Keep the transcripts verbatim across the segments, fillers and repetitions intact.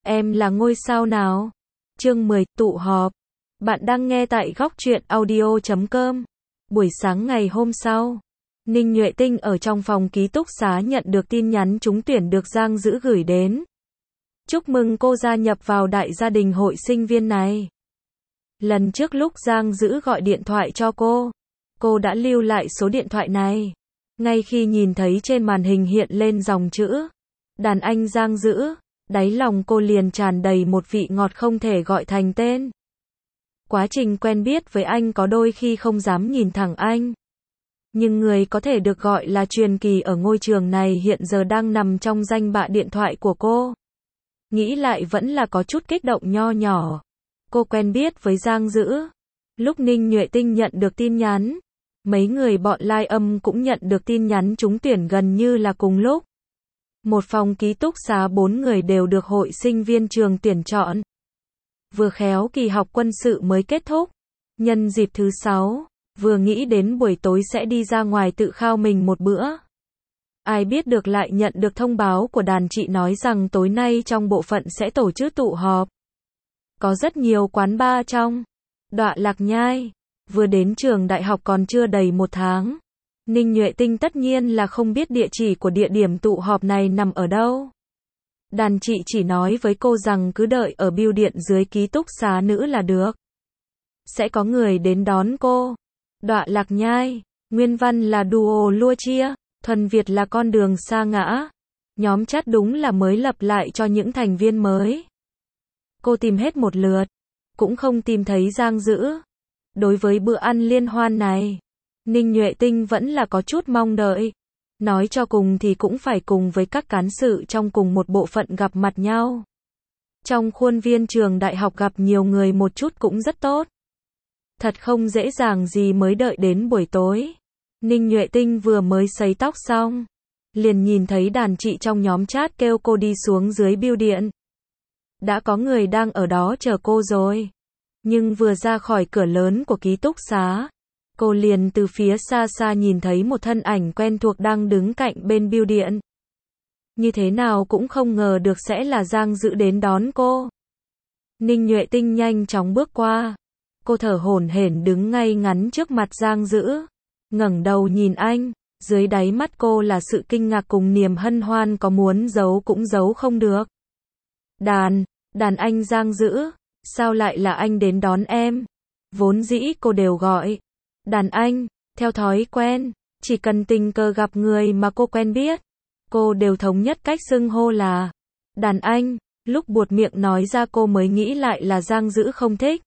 Em là ngôi sao nào? Chương mười, tụ họp. Bạn đang nghe tại góc truyện audio chấm com. Buổi sáng ngày hôm sau, Ninh Nhuệ Tinh ở trong phòng ký túc xá nhận được tin nhắn trúng tuyển được Giang Dữ gửi đến. Chúc mừng cô gia nhập vào đại gia đình hội sinh viên này. Lần trước lúc Giang Dữ gọi điện thoại cho cô, cô đã lưu lại số điện thoại này. Ngay khi nhìn thấy trên màn hình hiện lên dòng chữ đàn anh Giang Dữ, đáy lòng cô liền tràn đầy một vị ngọt không thể gọi thành tên. Quá trình quen biết với anh có đôi khi không dám nhìn thẳng anh. Nhưng người có thể được gọi là truyền kỳ ở ngôi trường này hiện giờ đang nằm trong danh bạ điện thoại của cô. Nghĩ lại vẫn là có chút kích động nho nhỏ. Cô quen biết với Giang Dữ. Lúc Ninh Nhuệ Tinh nhận được tin nhắn, mấy người bọn Lai Âm cũng nhận được tin nhắn trúng tuyển gần như là cùng lúc. Một phòng ký túc xá bốn người đều được hội sinh viên trường tuyển chọn. Vừa khéo kỳ học quân sự mới kết thúc. Nhân dịp thứ sáu, vừa nghĩ đến buổi tối sẽ đi ra ngoài tự khao mình một bữa. Ai biết được lại nhận được thông báo của đàn chị nói rằng tối nay trong bộ phận sẽ tổ chức tụ họp. Có rất nhiều quán bar trong Đọa Lạc Nhai. Vừa đến trường đại học còn chưa đầy một tháng. Ninh Nhuệ Tinh tất nhiên là không biết địa chỉ của địa điểm tụ họp này nằm ở đâu. Đàn chị chỉ nói với cô rằng cứ đợi ở bưu điện dưới ký túc xá nữ là được. Sẽ có người đến đón cô. Đọa Lạc Nhai, nguyên văn là duo lua chia, thuần Việt là con đường sa ngã. Nhóm chat đúng là mới lập lại cho những thành viên mới. Cô tìm hết một lượt, cũng không tìm thấy Giang Dữ. Đối với bữa ăn liên hoan này, Ninh Nhuệ Tinh vẫn là có chút mong đợi. Nói cho cùng thì cũng phải cùng với các cán sự trong cùng một bộ phận gặp mặt nhau. Trong khuôn viên trường đại học gặp nhiều người một chút cũng rất tốt. Thật không dễ dàng gì mới đợi đến buổi tối. Ninh Nhuệ Tinh vừa mới sấy tóc xong, liền nhìn thấy đàn chị trong nhóm chat kêu cô đi xuống dưới bưu điện. Đã có người đang ở đó chờ cô rồi. Nhưng vừa ra khỏi cửa lớn của ký túc xá, cô liền từ phía xa xa nhìn thấy một thân ảnh quen thuộc đang đứng cạnh bên bưu điện. Như thế nào cũng không ngờ được sẽ là Giang Dữ đến đón cô. Ninh Nhuệ Tinh nhanh chóng bước qua. Cô thở hổn hển đứng ngay ngắn trước mặt Giang Dữ. Ngẩng đầu nhìn anh, dưới đáy mắt cô là sự kinh ngạc cùng niềm hân hoan có muốn giấu cũng giấu không được. Đàn, đàn anh Giang Dữ, sao lại là anh đến đón em? Vốn dĩ cô đều gọi đàn anh, theo thói quen, chỉ cần tình cờ gặp người mà cô quen biết, cô đều thống nhất cách xưng hô là đàn anh. Lúc buột miệng nói ra cô mới nghĩ lại là Giang Dữ không thích.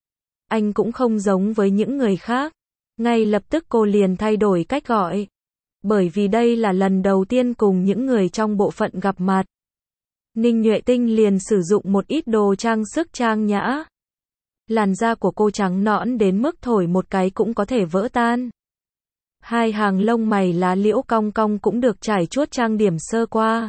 Anh cũng không giống với những người khác. Ngay lập tức cô liền thay đổi cách gọi. Bởi vì đây là lần đầu tiên cùng những người trong bộ phận gặp mặt. Ninh Nhuệ Tinh liền sử dụng một ít đồ trang sức trang nhã. Làn da của cô trắng nõn đến mức thổi một cái cũng có thể vỡ tan. Hai hàng lông mày lá liễu cong cong cũng được trải chuốt trang điểm sơ qua.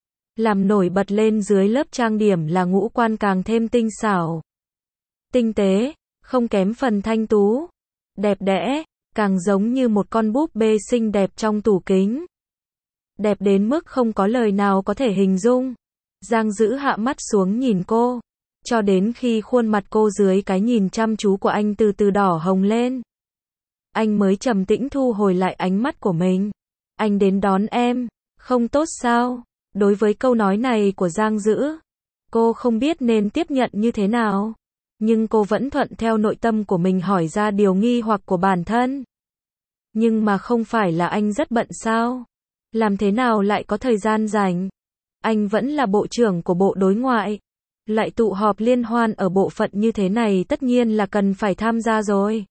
Làm nổi bật lên dưới lớp trang điểm là ngũ quan càng thêm tinh xảo. Tinh tế, không kém phần thanh tú. Đẹp đẽ, càng giống như một con búp bê xinh đẹp trong tủ kính. Đẹp đến mức không có lời nào có thể hình dung. Giang Dữ hạ mắt xuống nhìn cô, cho đến khi khuôn mặt cô dưới cái nhìn chăm chú của anh từ từ đỏ hồng lên. Anh mới trầm tĩnh thu hồi lại ánh mắt của mình. Anh đến đón em, không tốt sao? Đối với câu nói này của Giang Dữ, cô không biết nên tiếp nhận như thế nào. Nhưng cô vẫn thuận theo nội tâm của mình hỏi ra điều nghi hoặc của bản thân. Nhưng mà không phải là anh rất bận sao? Làm thế nào lại có thời gian rảnh? Anh vẫn là bộ trưởng của bộ đối ngoại. Lại tụ họp liên hoan ở bộ phận như thế này tất nhiên là cần phải tham gia rồi.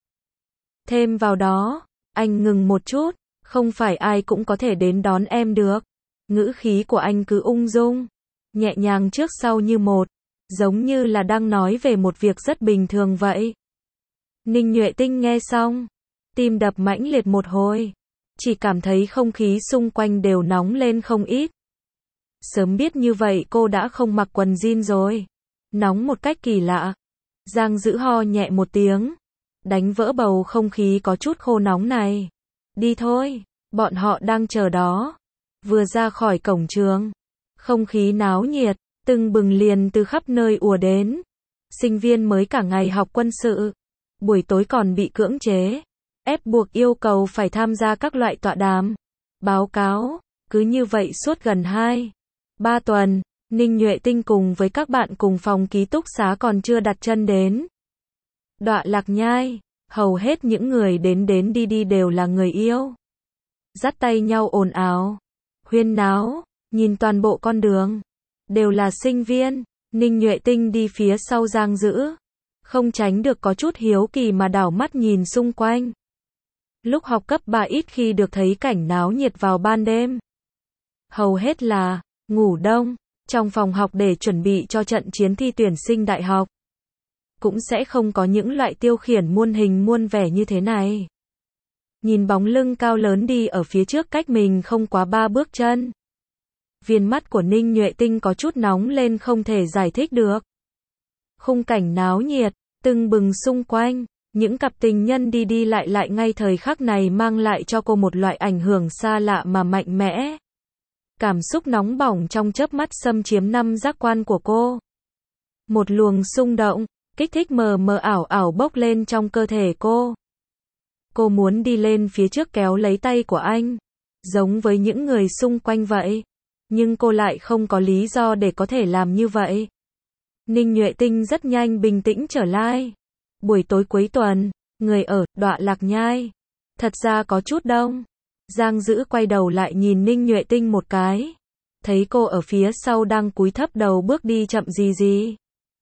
Thêm vào đó, anh ngừng một chút, không phải ai cũng có thể đến đón em được. Ngữ khí của anh cứ ung dung, nhẹ nhàng trước sau như một, giống như là đang nói về một việc rất bình thường vậy. Ninh Nhuệ Tinh nghe xong, tim đập mãnh liệt một hồi, chỉ cảm thấy không khí xung quanh đều nóng lên không ít. Sớm biết như vậy cô đã không mặc quần jean rồi. Nóng một cách kỳ lạ. Giang Dữ ho nhẹ một tiếng, đánh vỡ bầu không khí có chút khô nóng này. Đi thôi, bọn họ đang chờ đó. Vừa ra khỏi cổng trường, không khí náo nhiệt, tưng bừng liền từ khắp nơi ùa đến. Sinh viên mới cả ngày học quân sự, buổi tối còn bị cưỡng chế, ép buộc yêu cầu phải tham gia các loại tọa đàm, báo cáo, cứ như vậy suốt gần hai, ba tuần, Ninh Nhuệ Tinh cùng với các bạn cùng phòng ký túc xá còn chưa đặt chân đến Đọa Lạc Nhai, hầu hết những người đến đến đi đi đều là người yêu. Dắt tay nhau ồn ào, huyên náo, nhìn toàn bộ con đường, đều là sinh viên. Ninh Nhuệ Tinh đi phía sau Giang Dữ, không tránh được có chút hiếu kỳ mà đảo mắt nhìn xung quanh. Lúc học cấp ba ít khi được thấy cảnh náo nhiệt vào ban đêm. Hầu hết là ngủ đông, trong phòng học để chuẩn bị cho trận chiến thi tuyển sinh đại học. Cũng sẽ không có những loại tiêu khiển muôn hình muôn vẻ như thế này. Nhìn bóng lưng cao lớn đi ở phía trước cách mình không quá ba bước chân. Viên mắt của Ninh Nhuệ Tinh có chút nóng lên không thể giải thích được. Khung cảnh náo nhiệt, tưng bừng xung quanh, những cặp tình nhân đi đi lại lại ngay thời khắc này mang lại cho cô một loại ảnh hưởng xa lạ mà mạnh mẽ. Cảm xúc nóng bỏng trong chớp mắt xâm chiếm năm giác quan của cô. Một luồng xung động, kích thích mờ mờ ảo ảo bốc lên trong cơ thể cô. Cô muốn đi lên phía trước kéo lấy tay của anh, giống với những người xung quanh vậy. Nhưng cô lại không có lý do để có thể làm như vậy. Ninh Nhuệ Tinh rất nhanh bình tĩnh trở lại. Buổi tối cuối tuần, người ở Đọa Lạc Nhai thật ra có chút đông. Giang Dữ quay đầu lại nhìn Ninh Nhuệ Tinh một cái. Thấy cô ở phía sau đang cúi thấp đầu bước đi chậm gì gì.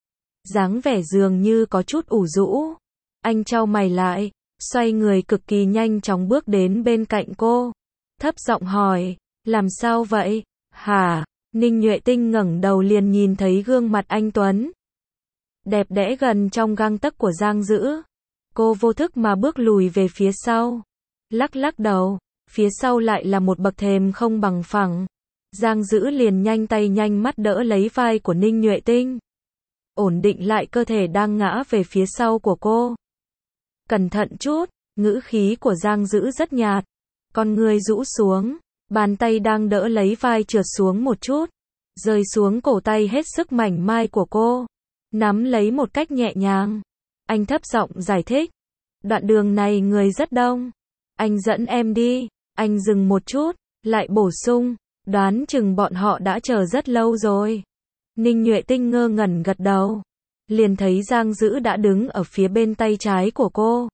Dáng vẻ dường như có chút ủ rũ. Anh chau mày lại, xoay người cực kỳ nhanh chóng bước đến bên cạnh cô. Thấp giọng hỏi, làm sao vậy? Hả? Ninh Nhuệ Tinh ngẩng đầu liền nhìn thấy gương mặt anh tuấn đẹp đẽ gần trong gang tấc của Giang Dữ. Cô vô thức mà bước lùi về phía sau. Lắc lắc đầu, phía sau lại là một bậc thềm không bằng phẳng. Giang Dữ liền nhanh tay nhanh mắt đỡ lấy vai của Ninh Nhuệ Tinh. Ổn định lại cơ thể đang ngã về phía sau của cô. Cẩn thận chút, ngữ khí của Giang Dữ rất nhạt. Con người rũ xuống. Bàn tay đang đỡ lấy vai trượt xuống một chút, rơi xuống cổ tay hết sức mảnh mai của cô, nắm lấy một cách nhẹ nhàng. Anh thấp giọng giải thích, đoạn đường này người rất đông, anh dẫn em đi. Anh dừng một chút, lại bổ sung, đoán chừng bọn họ đã chờ rất lâu rồi. Ninh Nhuệ Tinh ngơ ngẩn gật đầu, liền thấy Giang Dữ đã đứng ở phía bên tay trái của cô.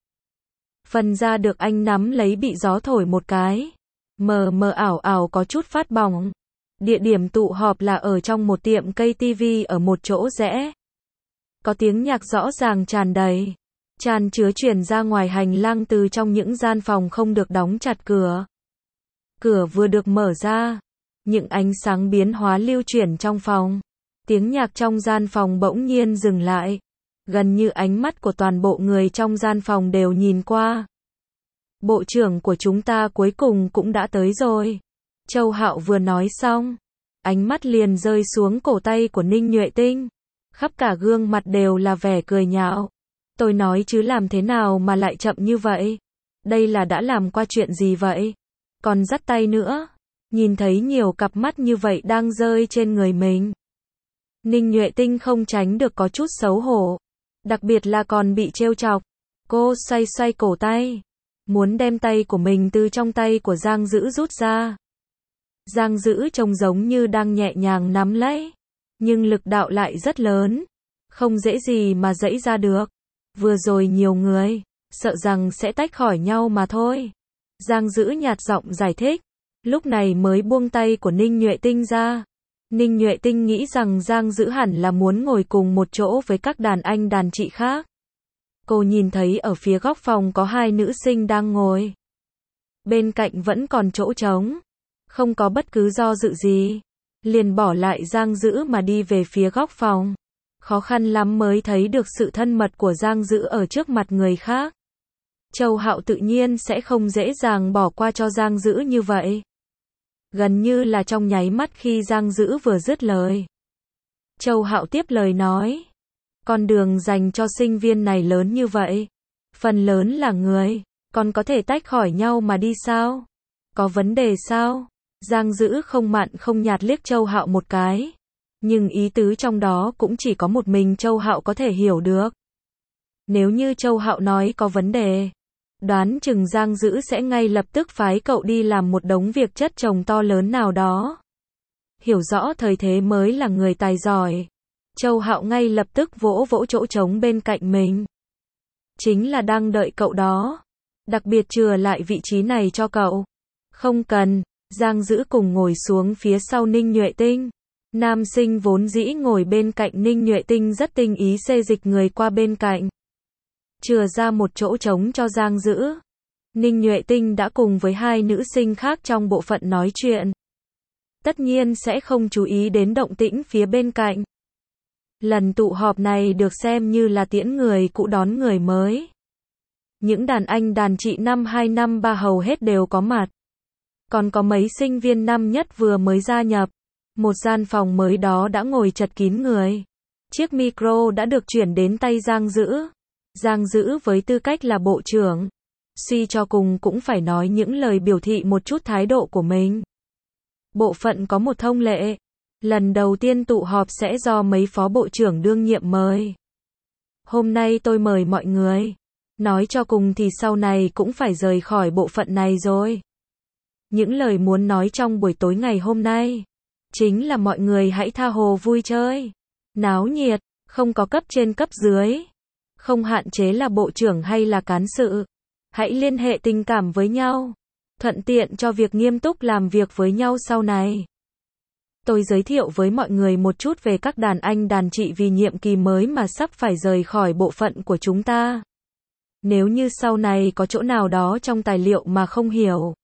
Phần da được anh nắm lấy bị gió thổi một cái. Mờ mờ ảo ảo có chút phát bỏng. Địa điểm tụ họp là ở trong một tiệm cây tivi ở một chỗ rẽ. Có tiếng nhạc rõ ràng tràn đầy, tràn chứa truyền ra ngoài hành lang từ trong những gian phòng không được đóng chặt cửa. Cửa vừa được mở ra, những ánh sáng biến hóa lưu chuyển trong phòng. Tiếng nhạc trong gian phòng bỗng nhiên dừng lại. Gần như ánh mắt của toàn bộ người trong gian phòng đều nhìn qua. Bộ trưởng của chúng ta cuối cùng cũng đã tới rồi. Châu Hạo vừa nói xong, ánh mắt liền rơi xuống cổ tay của Ninh Nhuệ Tinh. Khắp cả gương mặt đều là vẻ cười nhạo. Tôi nói chứ làm thế nào mà lại chậm như vậy? Đây là đã làm qua chuyện gì vậy? Còn dắt tay nữa. Nhìn thấy nhiều cặp mắt như vậy đang rơi trên người mình. Ninh Nhuệ Tinh không tránh được có chút xấu hổ. Đặc biệt là còn bị trêu chọc. Cô xoay xoay cổ tay. Muốn đem tay của mình từ trong tay của Giang Dữ rút ra. Giang Dữ trông giống như đang nhẹ nhàng nắm lấy. Nhưng lực đạo lại rất lớn. Không dễ gì mà giãy ra được. Vừa rồi nhiều người, sợ rằng sẽ tách khỏi nhau mà thôi. Giang Dữ nhạt giọng giải thích. Lúc này mới buông tay của Ninh Nhuệ Tinh ra. Ninh Nhuệ Tinh nghĩ rằng Giang Dữ hẳn là muốn ngồi cùng một chỗ với các đàn anh đàn chị khác. Cô nhìn thấy ở phía góc phòng có hai nữ sinh đang ngồi. Bên cạnh vẫn còn chỗ trống. Không có bất cứ do dự gì. Liền bỏ lại Giang Dữ mà đi về phía góc phòng. Khó khăn lắm mới thấy được sự thân mật của Giang Dữ ở trước mặt người khác. Châu Hạo tự nhiên sẽ không dễ dàng bỏ qua cho Giang Dữ như vậy. Gần như là trong nháy mắt khi Giang Dữ vừa dứt lời. Châu Hạo tiếp lời nói. Con đường dành cho sinh viên này lớn như vậy. Phần lớn là người. Còn có thể tách khỏi nhau mà đi sao? Có vấn đề sao? Giang Dữ không mặn không nhạt liếc Châu Hạo một cái. Nhưng ý tứ trong đó cũng chỉ có một mình Châu Hạo có thể hiểu được. Nếu như Châu Hạo nói có vấn đề, đoán chừng Giang Dữ sẽ ngay lập tức phái cậu đi làm một đống việc chất chồng to lớn nào đó. Hiểu rõ thời thế mới là người tài giỏi. Châu Hạo ngay lập tức vỗ vỗ chỗ trống bên cạnh mình. Chính là đang đợi cậu đó. Đặc biệt chừa lại vị trí này cho cậu. Không cần. Giang Dữ cùng ngồi xuống phía sau Ninh Nhuệ Tinh. Nam sinh vốn dĩ ngồi bên cạnh Ninh Nhuệ Tinh rất tinh ý xê dịch người qua bên cạnh. Chừa ra một chỗ trống cho Giang Dữ. Ninh Nhuệ Tinh đã cùng với hai nữ sinh khác trong bộ phận nói chuyện. Tất nhiên sẽ không chú ý đến động tĩnh phía bên cạnh. Lần tụ họp này được xem như là tiễn người cũ đón người mới. Những đàn anh đàn chị năm hai năm ba hầu hết đều có mặt. Còn có mấy sinh viên năm nhất vừa mới gia nhập. Một gian phòng mới đó đã ngồi chật kín người. Chiếc micro đã được chuyển đến tay Giang Dữ. Giang Dữ với tư cách là bộ trưởng, suy cho cùng cũng phải nói những lời biểu thị một chút thái độ của mình. Bộ phận có một thông lệ. Lần đầu tiên tụ họp sẽ do mấy phó bộ trưởng đương nhiệm mời. Hôm nay tôi mời mọi người. Nói cho cùng thì sau này cũng phải rời khỏi bộ phận này rồi. Những lời muốn nói trong buổi tối ngày hôm nay chính là mọi người hãy tha hồ vui chơi, náo nhiệt, không có cấp trên cấp dưới, không hạn chế là bộ trưởng hay là cán sự. Hãy liên hệ tình cảm với nhau, thuận tiện cho việc nghiêm túc làm việc với nhau sau này. Tôi giới thiệu với mọi người một chút về các đàn anh đàn chị vì nhiệm kỳ mới mà sắp phải rời khỏi bộ phận của chúng ta. Nếu như sau này có chỗ nào đó trong tài liệu mà không hiểu,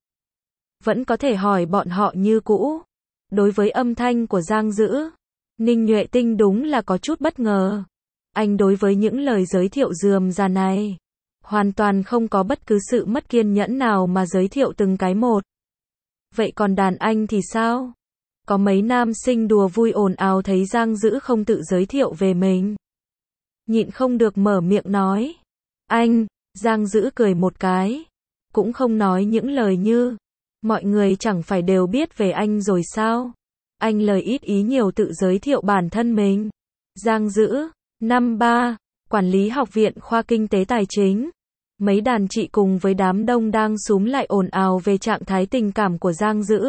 vẫn có thể hỏi bọn họ như cũ. Đối với âm thanh của Giang Dữ, Ninh Nhuệ Tinh đúng là có chút bất ngờ. Anh đối với những lời giới thiệu rườm rà này, hoàn toàn không có bất cứ sự mất kiên nhẫn nào mà giới thiệu từng cái một. Vậy còn đàn anh thì sao? Có mấy nam sinh đùa vui ồn ào thấy Giang Dữ không tự giới thiệu về mình. Nhịn không được mở miệng nói. Anh, Giang Dữ cười một cái. Cũng không nói những lời như, mọi người chẳng phải đều biết về anh rồi sao? Anh lời ít ý nhiều tự giới thiệu bản thân mình. Giang Dữ, năm ba, quản lý học viện khoa kinh tế tài chính. Mấy đàn chị cùng với đám đông đang xúm lại ồn ào về trạng thái tình cảm của Giang Dữ.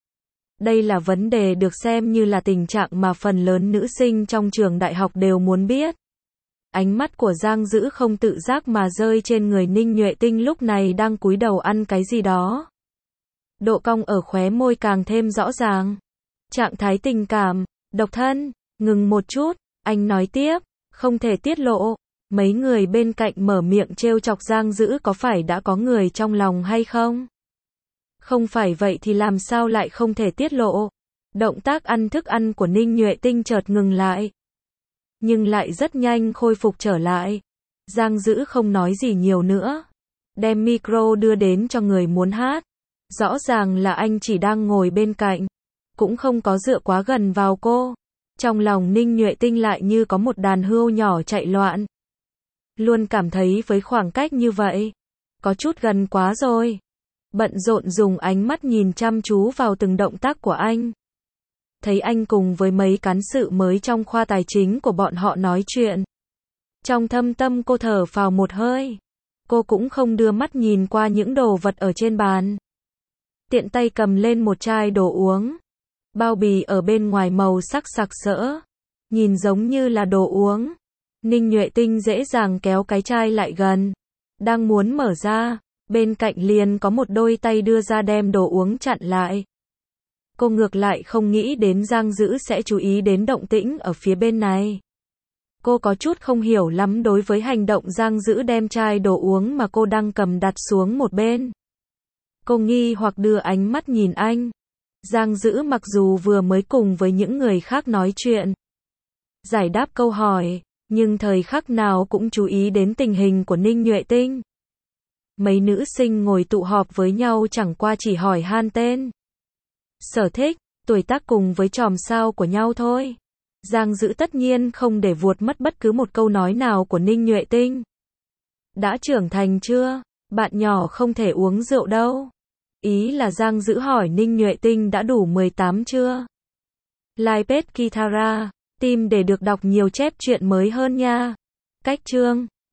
Đây là vấn đề được xem như là tình trạng mà phần lớn nữ sinh trong trường đại học đều muốn biết. Ánh mắt của Giang Dữ không tự giác mà rơi trên người Ninh Nhuệ Tinh lúc này đang cúi đầu ăn cái gì đó. Độ cong ở khóe môi càng thêm rõ ràng. Trạng thái tình cảm, độc thân, ngừng một chút, anh nói tiếp, không thể tiết lộ. Mấy người bên cạnh mở miệng trêu chọc Giang Dữ có phải đã có người trong lòng hay không? Không phải vậy thì làm sao lại không thể tiết lộ? Động tác ăn thức ăn của Ninh Nhuệ Tinh chợt ngừng lại. Nhưng lại rất nhanh khôi phục trở lại. Giang Dữ không nói gì nhiều nữa. Đem micro đưa đến cho người muốn hát. Rõ ràng là anh chỉ đang ngồi bên cạnh. Cũng không có dựa quá gần vào cô. Trong lòng Ninh Nhuệ Tinh lại như có một đàn hươu nhỏ chạy loạn. Luôn cảm thấy với khoảng cách như vậy, có chút gần quá rồi. Bận rộn dùng ánh mắt nhìn chăm chú vào từng động tác của anh. Thấy anh cùng với mấy cán sự mới trong khoa tài chính của bọn họ nói chuyện. Trong thâm tâm cô thở phào một hơi. Cô cũng không đưa mắt nhìn qua những đồ vật ở trên bàn. Tiện tay cầm lên một chai đồ uống. Bao bì ở bên ngoài màu sắc sặc sỡ. Nhìn giống như là đồ uống. Ninh Nhuệ Tinh dễ dàng kéo cái chai lại gần. Đang muốn mở ra. Bên cạnh liền có một đôi tay đưa ra đem đồ uống chặn lại. Cô ngược lại không nghĩ đến Giang Dữ sẽ chú ý đến động tĩnh ở phía bên này. Cô có chút không hiểu lắm đối với hành động Giang Dữ đem chai đồ uống mà cô đang cầm đặt xuống một bên. Cô nghi hoặc đưa ánh mắt nhìn anh. Giang Dữ mặc dù vừa mới cùng với những người khác nói chuyện, giải đáp câu hỏi, nhưng thời khắc nào cũng chú ý đến tình hình của Ninh Nhuệ Tinh. Mấy nữ sinh ngồi tụ họp với nhau chẳng qua chỉ hỏi han tên, sở thích, tuổi tác cùng với chòm sao của nhau thôi. Giang Dữ tất nhiên không để vuột mất bất cứ một câu nói nào của Ninh Nhuệ Tinh. Đã trưởng thành chưa? Bạn nhỏ không thể uống rượu đâu. Ý là Giang Dữ hỏi Ninh Nhuệ Tinh đã đủ mười tám chưa? Like page Kitara, tim để được đọc nhiều chép truyện mới hơn nha. Cách chương